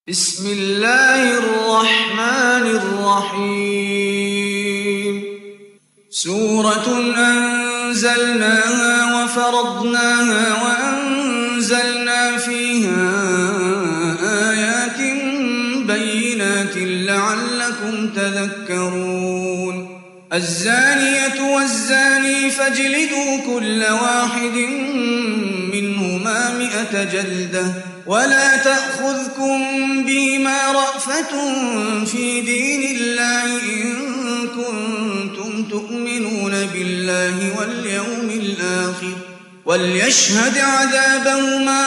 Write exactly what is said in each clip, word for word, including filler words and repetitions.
بسم الله الرحمن الرحيم سورة أنزلناها وفرضناها وأنزلنا فيها آيات بينات لعلكم تذكرون الزانية والزاني فاجلدوا كل واحد منهما مئة جلدة ولا تأخذكم بهما رأفة في دين الله إن كنتم تؤمنون بالله واليوم الآخر وليشهد عذابهما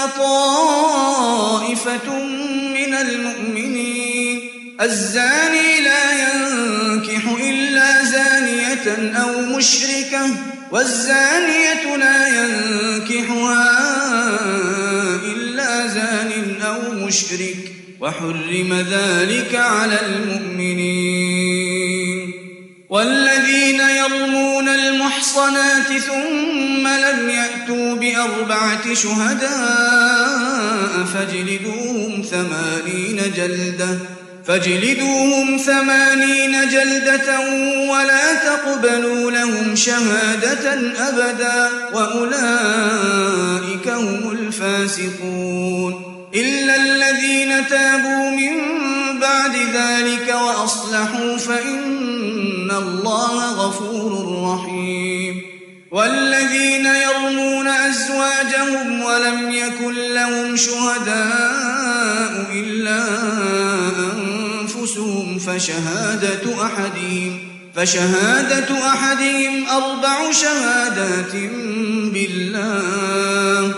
طائفة من المؤمنين الزاني لا ينكح إلا زانية أو مشركة والزانية لا ينكحها إلا زان أو مشرك وحرم ذلك على المؤمنين والذين يرمون المحصنات ثم لم يأتوا بأربعة شهداء فاجلدوهم ثمانين جلدة فاجلدوهم ثمانين جلدة ولا تقبلوا لهم شهادة أبدا وأولئك هم الفاسقون إلا الذين تابوا من بعد ذلك وأصلحوا فإن الله غفور رحيم والذين يرمون أزواجهم ولم يكن لهم شهداء إلا أنفسهم فشهادة أحدهم فشهادة أحدهم أربع شهادات بالله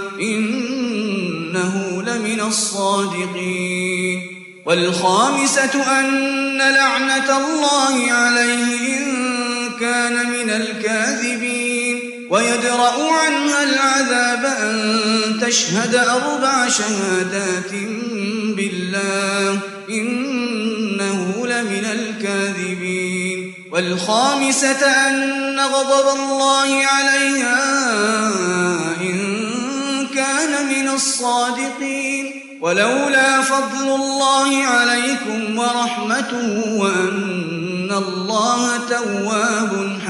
إنه لمن الصادقين والخامسة أن لعنة الله عليه إن كان من الكاذبين ويدرأ عنها العذاب أن تشهد أربع شهادات بالله إنه لمن الكاذبين والخامسة أن غضب الله عليها إن كان من الصادقين ولولا فضل الله عليكم ورحمته وأن الله تواب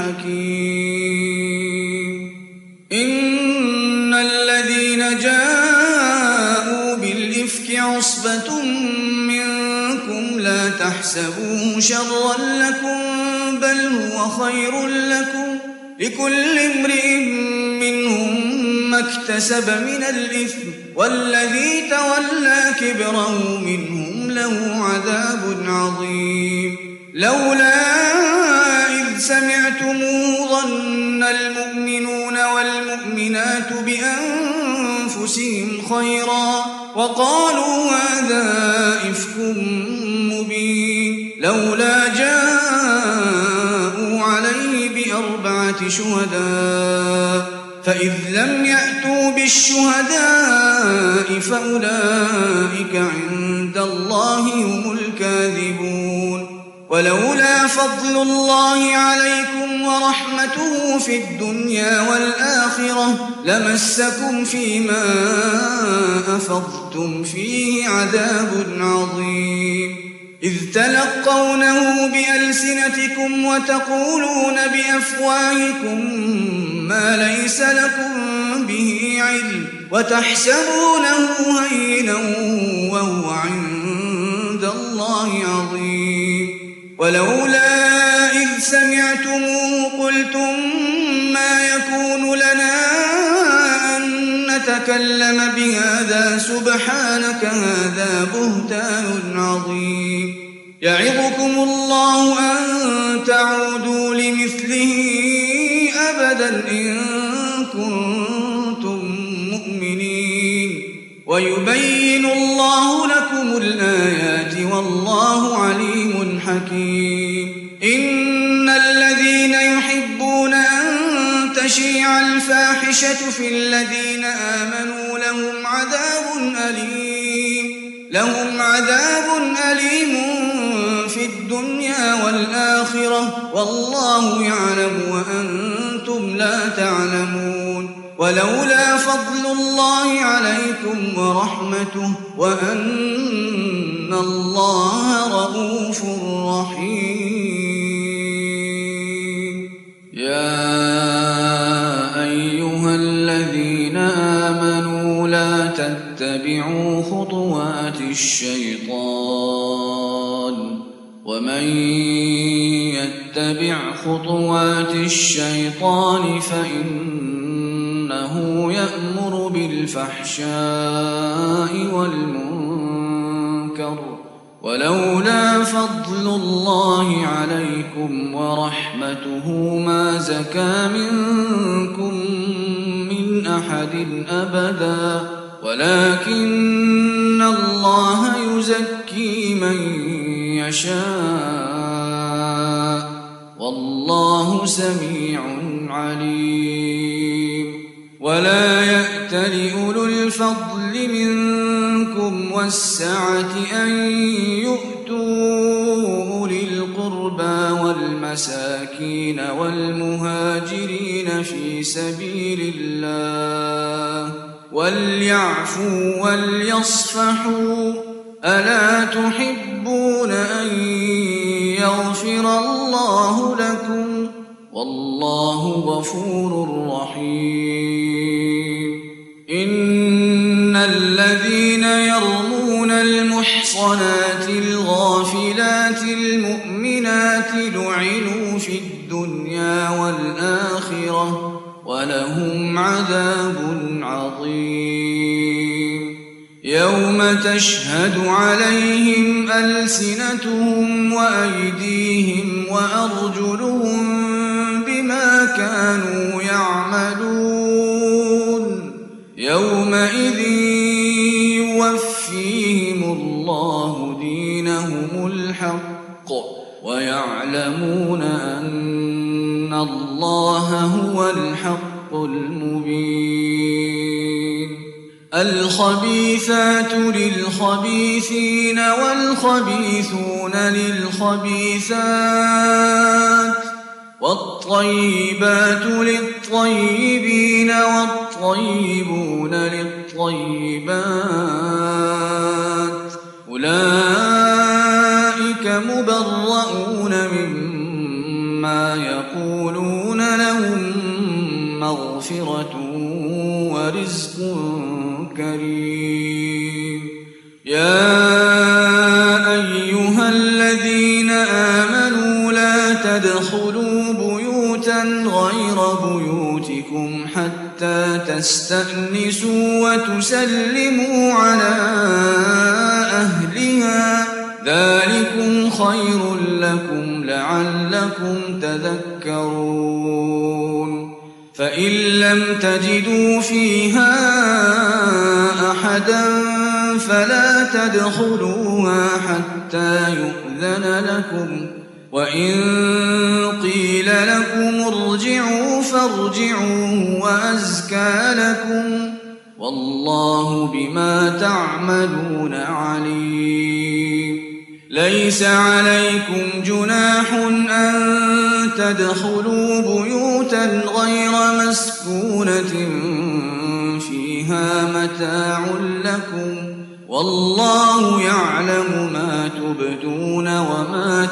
حكيم إن الذين جاءوا بالإفك عصبة منكم لا تحسبوه شرا لكم بل هو خير لكم لكل امرئ منهم ما اكتسب من الإثم والذي تولى كبره منهم له عذاب عظيم لولا إذ سمعتموه ظن المؤمنون والمؤمنات بأنفسهم خيرا وقالوا هذا إفك مبين لولا جاءوا عليه بأربعة شهداء فإذ لم يأتوا بالشهداء فأولئك عند الله هم الكاذبون ولولا فضل الله عليكم ورحمته في الدنيا والآخرة لمسكم فيما أفضتم فيه عذاب عظيم إذ تلقونه بألسنتكم وتقولون بأفواهكم ما ليس لكم به علم وتحسبونه هينا وهو عند الله عظيم ولولا إذ سمعتموه قلتم ما يكون لنا أن نتكلم بهذا سبحانك هذا بهتان عظيم يعظكم الله أن تعودوا لمثله أبدا إن كنتم مؤمنين ويبين الله لكم الآيات والله عليم حكيم إن الذين يحبون أن تشيع الفاحشة في الذين آمنوا لهم عذاب أليم لهم عذاب أليم في الدنيا والآخرة والله يعلم وأنتم لا تعلمون ولولا فضل الله عليكم ورحمته وأن إن الله رؤوف رحيم. يا أيها الذين آمنوا لا تتبعوا خطوات الشيطان ومن يتبع خطوات الشيطان فإنه يأمر بالفحشاء والمنكر ولولا فضل الله عليكم ورحمته ما زكى منكم من أحد أبدا ولكن الله يزكي من يشاء والله سميع عليم. ولا يأتل أولو الفضل منكم والسعة أن يؤتوا أولي القربى والمساكين والمهاجرين في سبيل الله وليعفوا وليصفحوا ألا تحبون أن يغفر الله لكم والله غفور رحيم. إن الذين يرمون المحصنات الغافلات المؤمنات لعنوا في الدنيا والآخرة ولهم عذاب عظيم. يوم تشهد عليهم ألسنتهم وأيديهم وأرجلهم بما كانوا يعملون يومئذ يوفيهم الله دينهم الحق ويعلمون أن الله هو الحق المبين. الخبيثات للخبيثين والخبيثون للخبيثات والطيبات للطيبين والطيبون للطيبات أولئك مبرؤون مما يقولون لهم مغفرة ورزق كريم. يا أيها الذين آمنوا لا تدخلوا بيوتا غير بيوتكم حتى تستأنسوا وتسلموا على أهلها ذلكم خير لكم لعلكم تذكرون. فإن لم تجدوا فيها أحدا فلا تدخلوها حتى يؤذن لكم وإن قيل لكم ارجعوا فارجعوا وأزكى لكم والله بما تعملون عليم. ليس عليكم جناح أن تدخلوا بيوتا غير مسكونة فيها متاع لكم والله يعلم ما تبدون وما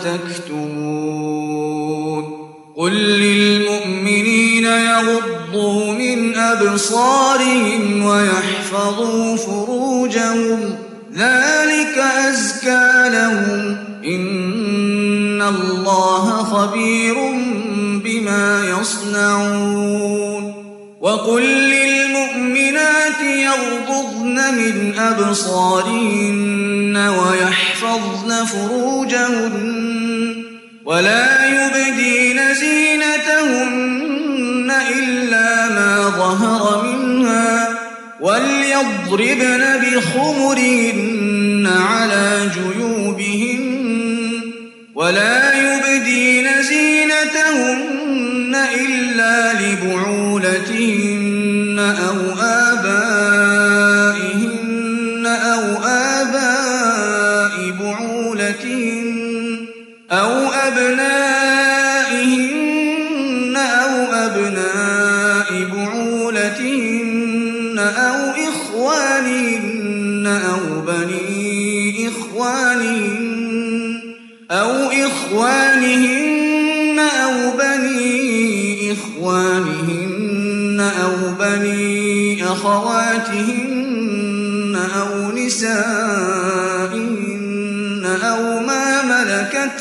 تكتمون. قل للمؤمنين يغضوا من أبصارهم ويحفظوا فروجهم ذلك أزكى لهم إن الله خبير بما يصنعون. وقل للمؤمنات يغضضن من أبصارهن ويحفظن فروجهن ولا يبدين زينتهن إلا ما ظهر منها وليضربن بخمرهن على جيوبهن ولا يبدين زينتهن إلا لبعولتهن أو آبائهن أو آباء بعولتهن أو أبنائهن أو أبناء بعولتهن أو إخوانهن أو بني إخوانهن إخوانهن أو إخوانهن أو بني إخوانهن أو بني أخواتهن أو نسائهن أو ما ملكت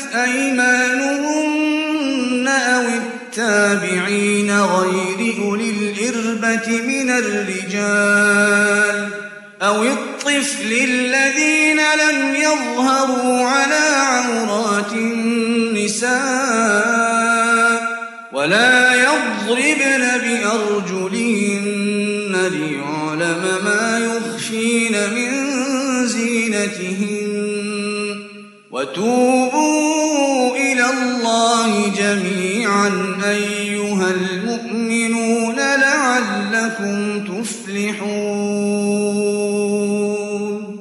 أيمانهن أو التابعين غير أولي الإربة من الرجال أو الطفل الذين لم يظهروا على عورات النساء ولا يضربن بأرجلهن ليعلم ما يخفين من زينتهن وتوبوا إلى الله جميعا أيها المؤمنون لعلكم تفلحون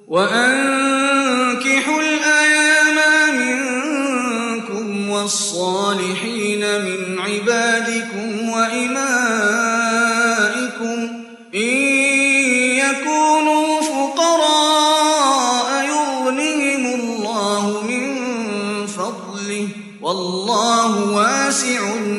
وأنكحوا الأيام منكم والصالحين من عبادكم وإمائكم إن يكونوا فقراء يغنهم الله من فضله والله واسع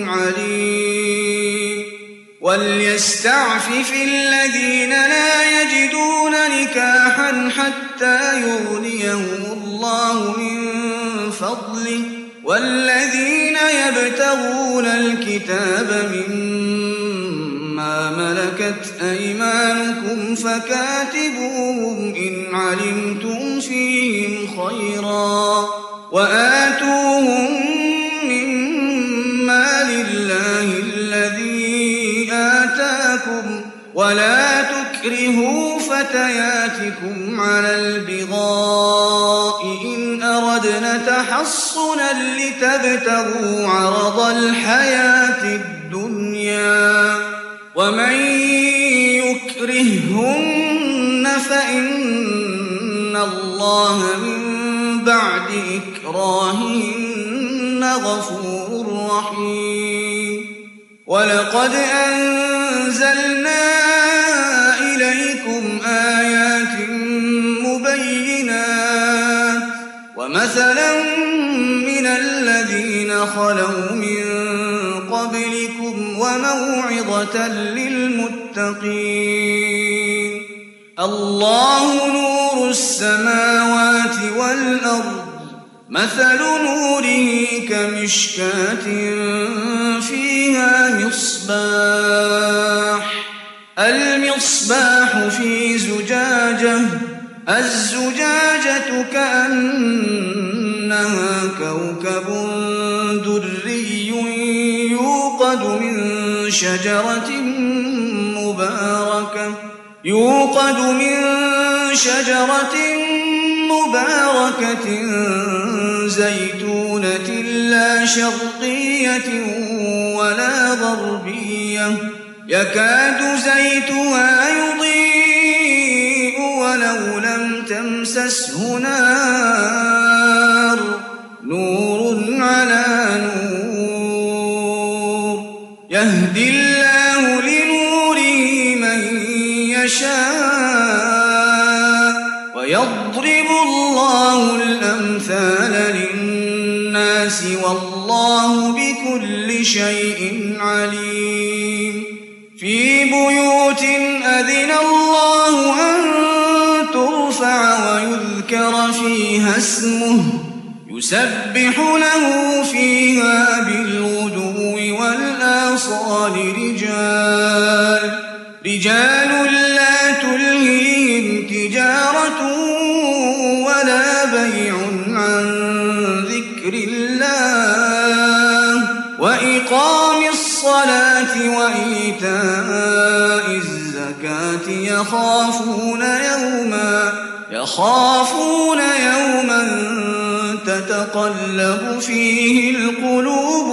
عليم وليستعفف الذين لا يجدون نكاحا حتى يغنيهم الله من فضله والذين يبتغون الكتاب مما ملكت أيمانكم فكاتبوهم إن علمتم فيهم خيرا وآتوهم مما لله الذي آتاكم ولا تكرهوا فتياتكم على البغاء إن أردنا تحصنا لتبتغوا عرض الحياة الدنيا ومن يكرههن فإن الله من بعد إكراههن غفور رحيم ولقد أنزلنا إليكم آيات مبينات ومثلا من الذين خلوا من قبلكم وموعظة للمتقين الله نور السماوات والأرض مثل نوره كمشكاة فيها مصباح المصباح في زجاجة الزجاجة كأنها كوكب دري يوقد من شجرة مباركة يوقد من شجرة مباركة زيتونة لا شرقية ولا غربية يكاد زيتها يضيء ولو لم تمسسه نار نور على نور يهدي الله لنوره من يشاء ويضرب الله الأمثال للناس والله بكل شيء عليم في بيوت أذن الله أن ترفع ويذكر فيها اسمه يسبح له فيها بالغدو والآصال رجال رجال لا تلهيهم تجارة ولا بيع عن ذكر الله وإقام الصلاة وإيتاء الزكاة يخافون يوما يخافون يوما تتقلب فيه القلوب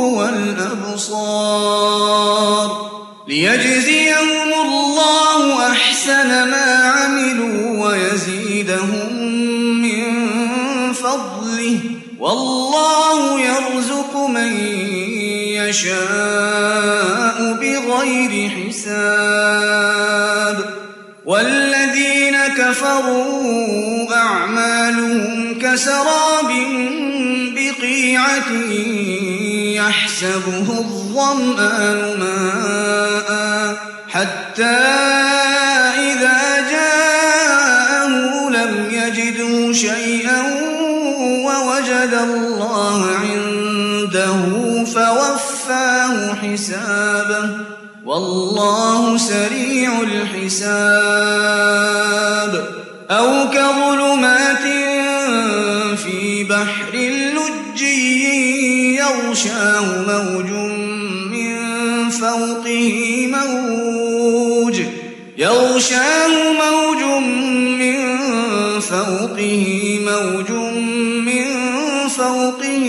والأبصار ليجزيهم الله أحسن ما عملوا ويزيدهم من فضله والله يرزق من يشاء بغير حساب والذين كفروا أعمالهم كسراب بقيعة يحسبه الظمآن ماء حتى إذا جاءه لم يجده شيئا ووجد الله عنده فوفاه حسابه والله سريع الحساب أو كظلمات في بحر لجي يغشاه موج من فوقه موج يغشاه موج من فوقه موج من فوقه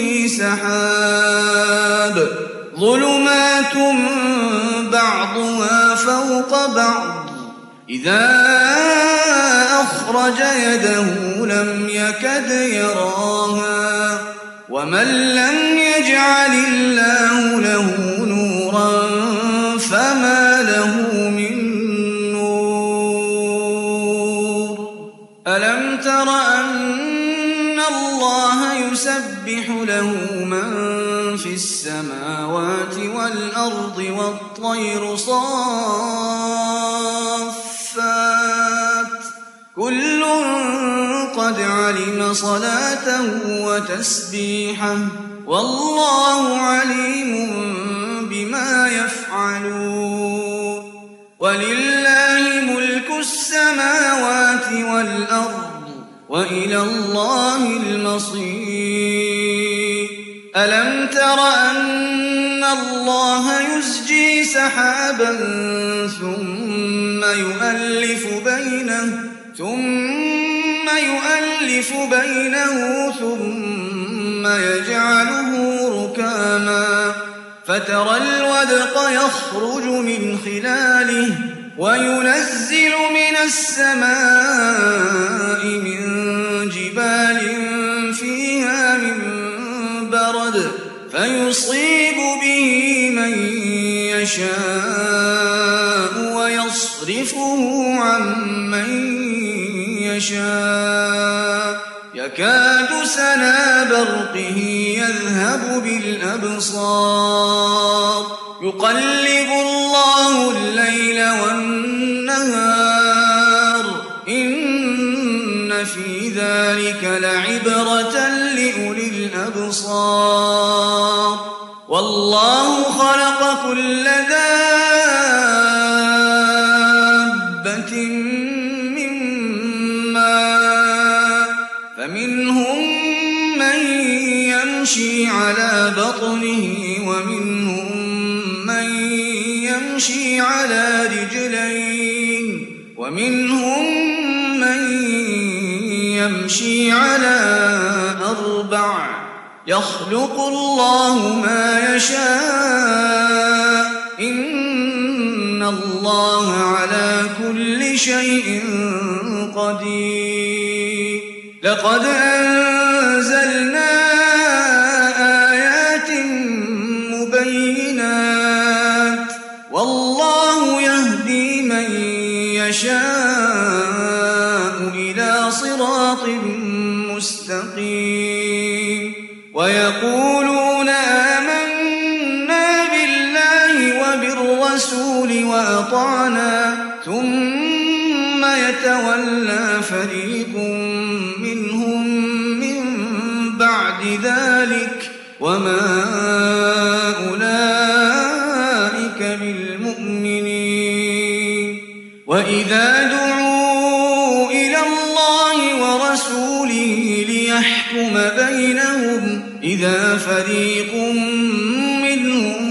سحاب ظلمات بعضها فوق بعض إذا أخرج يده لم يكد يراها ومن لم يجعل الله له نورا فما له من نور ألم تر أن الله يسبح له من في السماوات والأرض والطير صافات كل قد علم صلاته وتسبيحه والله عليم بما يفعلون ولله ملك السماوات والأرض وإلى الله المصير ألم تر أن الله يزجي سحابا ثم يؤلف بينه ثم يؤلف بينه ثم يجعله ركاما فترى الودق يخرج من خلاله وينزل من السماء من جبال فيها من برد فيصيب به من يشاء ويصرفه عن من يشاء يكاد سنا برقه يذهب بالأبصار يقلب الله الليل والنهار إن في ذلك لعبرة لأولي الأبصار والله خلق كل دابة من ماء فمنهم من يمشي على بطنه ومنهم من يمشي على رجلين ومنهم من يمشي على أربع يخلق الله ما يشاء إن الله على كل شيء قدير لقد أنزلنا آيات مبينات والله يهدي من يشاء إلى صراط مستقيم ويقولون آمنا بالله وبالرسول وأطعنا ثم يتولى فريق منهم من بعد ذلك وما أولئك بالمؤمنين وإذا دعوا إلى الله ورسوله ليحكم بينهم إذا فريق منهم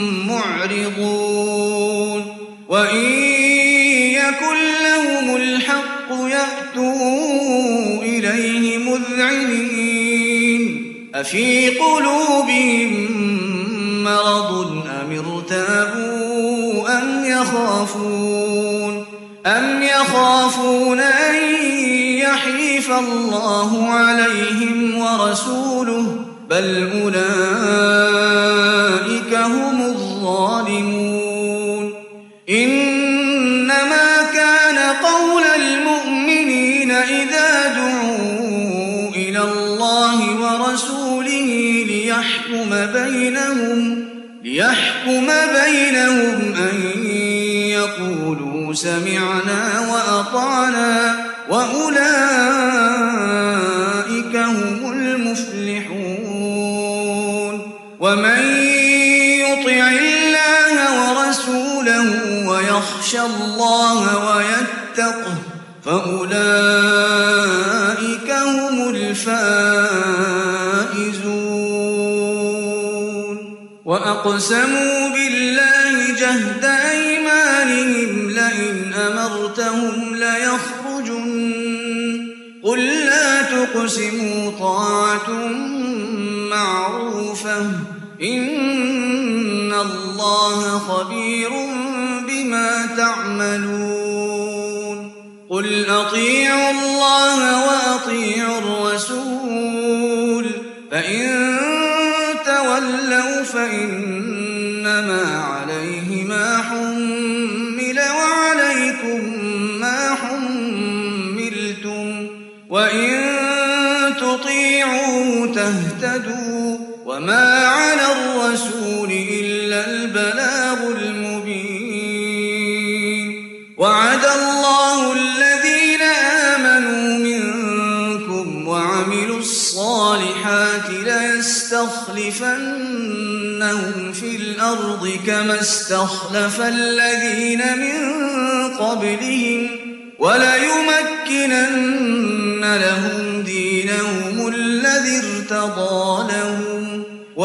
معرضون وإن يكن لهم الحق يأتوا إليه مذعنين أفي قلوبهم مرض أم ارتابوا أم يخافون أم يخافون أن يحيف الله عليهم ورسوله بل أولئك هم الظالمون إنما كان قول المؤمنين إذا دعوا إلى الله الله ورسوله ليحكم بينهم ليحكم بينهم أن يقولوا سمعنا وأطعنا وأولئك هم المفلحون ومن يطع الله ورسوله ويخشى الله ويتقه فأولئك هم الفائزون وأقسموا بالله جهد أيمانهم لئن أمرتهم ليخرجن قل لا تقسموا طاعة معروفة إن الله خبير بما تعملون قل أطيعوا الله وأطيعوا الرسول فإن تولوا فإنما عليه ما حمل وعليكم ما حملتم وإن تطيعوا تهتدوا وما على الرسول إلا البلاغ المبين وعد الله الذين آمنوا منكم وعملوا الصالحات ليستخلفنهم في الأرض كما استخلف الذين من قبلهم وليمكنن لهم دينهم الذي ارتضى لهم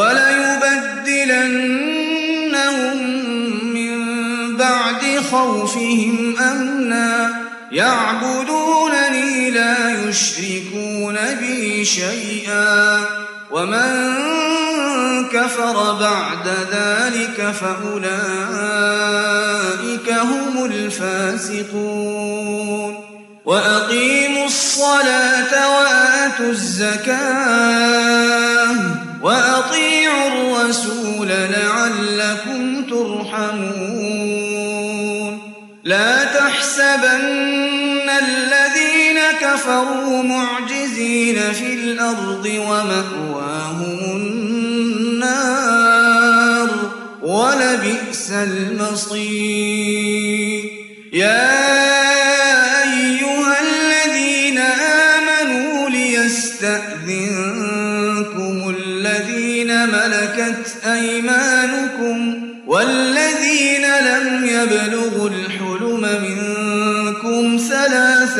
وليبدلنهم من بعد خوفهم أمنا يعبدونني لا يشركون بي شيئا ومن كفر بعد ذلك فأولئك هم الفاسقون وأقيموا الصلاة وآتوا الزكاة وأطيعوا الرسول لعلكم ترحمون لا تحسبن الذين كفروا معجزين في الأرض ومأواهم النار ولبئس المصير يا أيها الذين آمنوا ليستأذنكم الذين ملكت أيمانكم والذين لم يبلغوا الحلم منكم ثلاث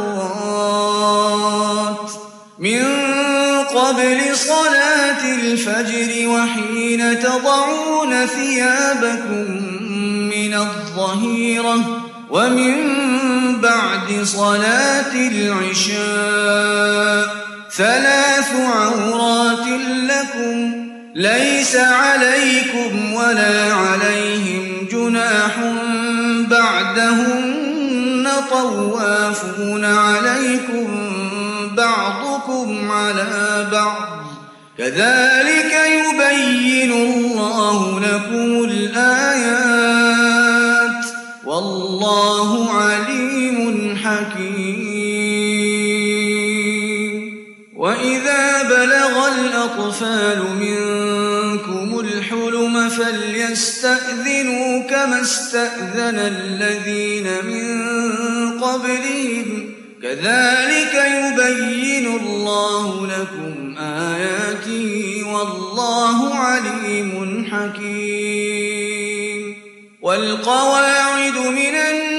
مرات من قبل صلاة الفجر وحين تضعون ثيابكم من الظهيرة ومن بعد صلاة العشاء ثلاث عورات لكم ليس عليكم ولا عليهم جناح بعدهن طوافون عليكم بعضكم على بعض كذلك يبين الله لكم الآيات والله عليم حكيم وإذا بلغ الأطفال منكم الحلم فليستأذنوا كما استأذن الذين من قبلهم كذلك يبين الله لكم آياته والله عليم حكيم والقواعد من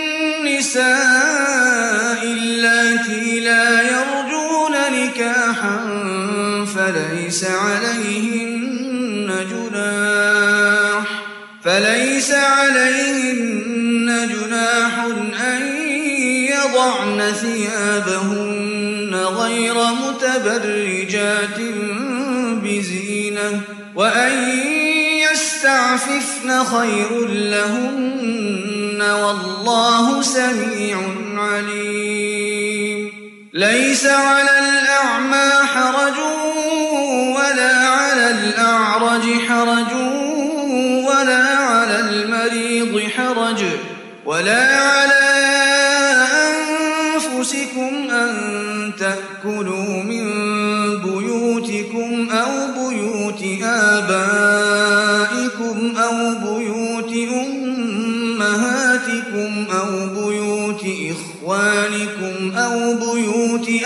النساء اللاتي لا يرجون نكاحا فليس عليهن جناح فليس عليهن جناح أن يضعن ثيابهن غير متبرجات بزينة وأن يستعففن خير لهن والله سميع عليم ليس على الأعمى حرج ولا على الأعرج حرج ولا على المريض حرج ولا على أنفسكم أن تأكلوا من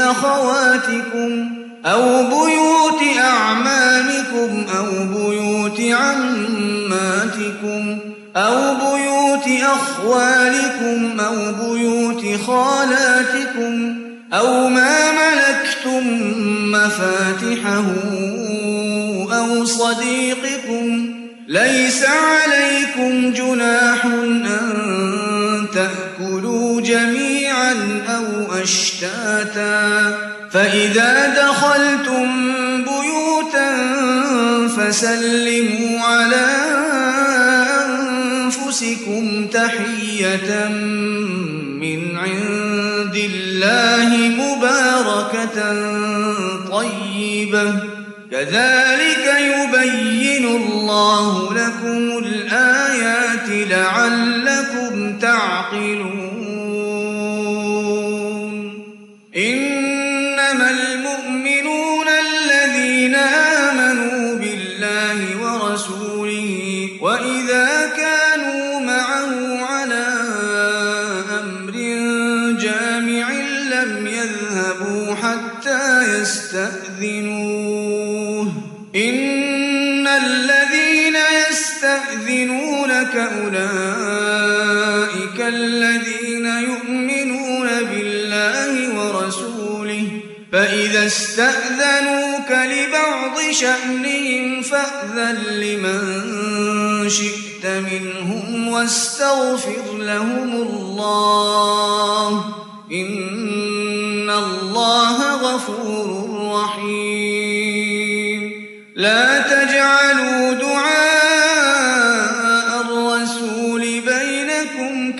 أخواتكم أو بيوت أعمامكم أو بيوت عماتكم أو بيوت أخوالكم أو بيوت خالاتكم أو ما ملكتم مفاتحه أو صديقكم. ليس عليكم جناح أن تأكلوا جميعا أو أشتاتا، فإذا دخلتم بيوتا فسلموا على أنفسكم تحية من عند الله مباركة طيبة، كذلك يبين الله لكم الآيات لعلكم تعقلون. إنما المؤمنون الذين آمنوا بالله ورسوله وإذا كانوا معه على أمر جامع لم يذهبوا حتى يستأذنوه. إن الذين يستأذنونك أولئك الذين يؤمنون بالله ورسوله، فإذا استأذنوك لبعض شأنهم فأذن لمن شئت منهم واستغفر لهم الله، إن الله غفور رحيم. لا تجعلوا دعاء الرسول بينكم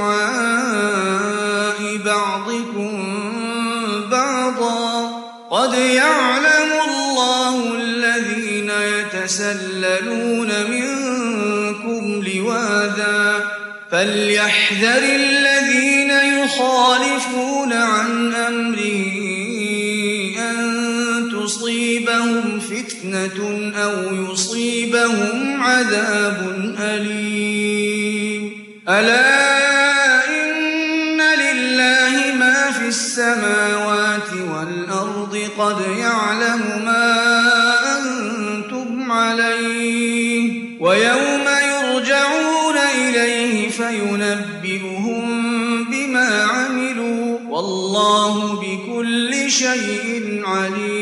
كدعاء بعضكم بعضا، قد يعلم الله الذين يتسللون منكم لواذا، فليحذر الذين يخالفون عن أمره أن تصيبهم فتنة أو يصيبهم عذاب أليم. ألا إن لله ما في السماوات والأرض، قد يعلم ما أنتم عليه، ويوم يرجعون إليه فينبئهم بما عملوا، والله بكل شيء عليم.